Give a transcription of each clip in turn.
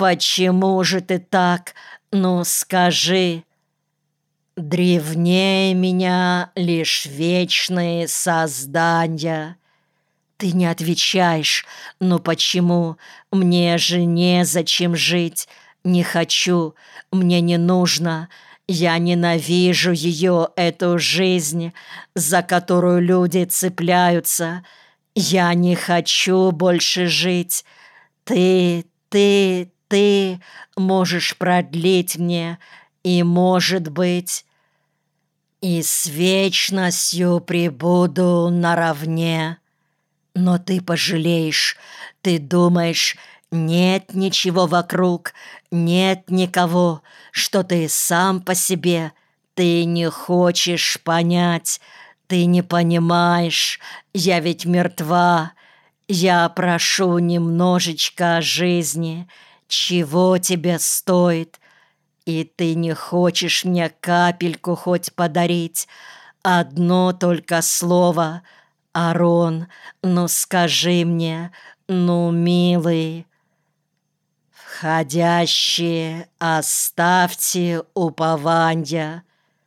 почему же ты так? Ну, скажи. Древнее меня лишь вечные создания. Ты не отвечаешь. Ну почему? Мне же незачем жить. Не хочу, мне не нужно. Я ненавижу ее, эту жизнь, за которую люди цепляются. Я не хочу больше жить. Ты можешь продлить мне, и, может быть, и с вечностью пребуду наравне. Но ты пожалеешь, ты думаешь, нет ничего вокруг, нет никого, что ты сам по себе. Ты не хочешь понять, ты не понимаешь, я ведь мертва. Я прошу немножечко жизни, чего тебе стоит, и ты не хочешь мне капельку хоть подарить, одно только слово. Арон, ну скажи мне, ну, милый. Входящие, оставьте упованья.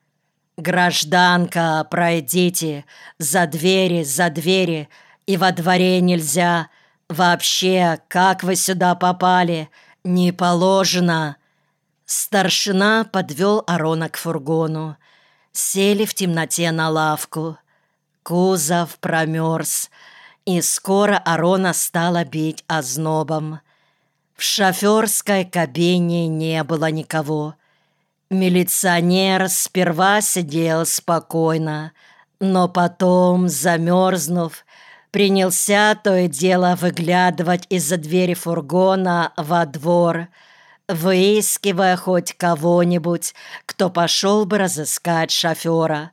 Гражданка, пройдите, за двери, и во дворе нельзя. Вообще, как вы сюда попали? Не положено. Старшина подвел Арона к фургону. Сели в темноте на лавку. Кузов промерз, и скоро Арона стала бить ознобом. В шоферской кабине не было никого. Милиционер сперва сидел спокойно, но потом, замерзнув, принялся то и дело выглядывать из-за двери фургона во двор, выискивая хоть кого-нибудь, кто пошел бы разыскать шофера.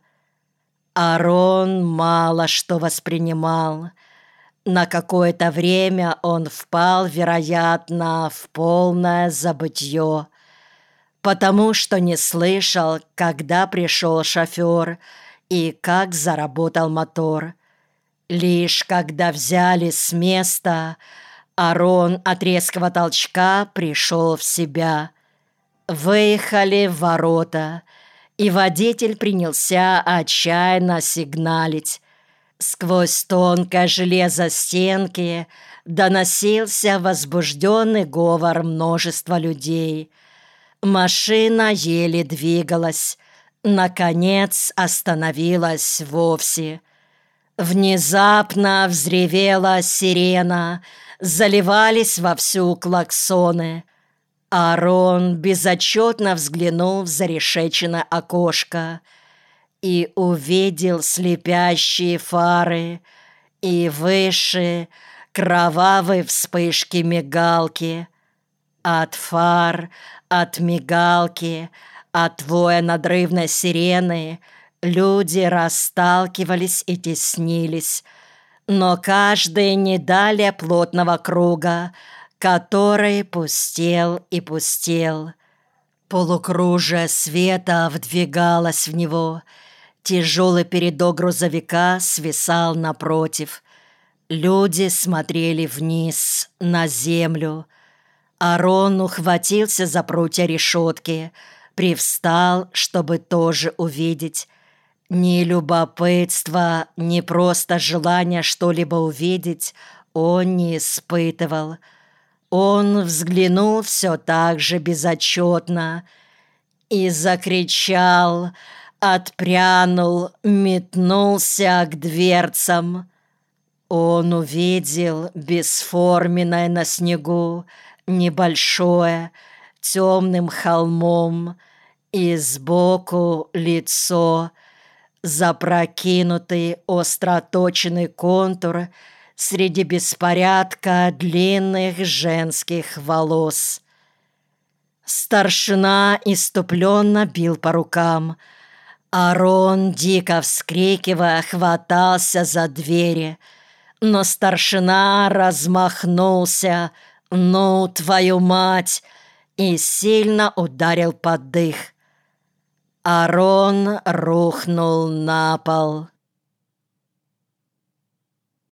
Арон мало что воспринимал. На какое-то время он впал, вероятно, в полное забытье, потому что не слышал, когда пришел шофер и как заработал мотор. Лишь когда взяли с места, Арон от резкого толчка пришел в себя. Выехали в ворота, и водитель принялся отчаянно сигналить. Сквозь тонкое железо стенки доносился возбужденный говор множества людей. Машина еле двигалась, наконец остановилась вовсе. Внезапно взревела сирена, заливались вовсю клаксоны. Арон безотчетно взглянул в зарешеченное окошко и увидел слепящие фары и выше кровавые вспышки мигалки. От фар, от мигалки, от воя надрывной сирены люди расталкивались и теснились, но каждый не далее плотного круга, который пустел и пустел. Полукружие света вдвигалось в него. Тяжелый передок грузовика свисал напротив. Люди смотрели вниз, на землю. Арон ухватился за прутья решетки, привстал, чтобы тоже увидеть. Ни любопытства, ни просто желания что-либо увидеть он не испытывал. Он взглянул все так же безотчетно и закричал, отпрянул, метнулся к дверцам. Он увидел бесформенное на снегу небольшое темным холмом и сбоку лицо, запрокинутый остроточенный контур среди беспорядка длинных женских волос. Старшина иступленно бил по рукам. Арон, дико вскрикивая, хватался за двери, но старшина размахнулся, ну, твою мать, и сильно ударил под дых. Арон рухнул на пол.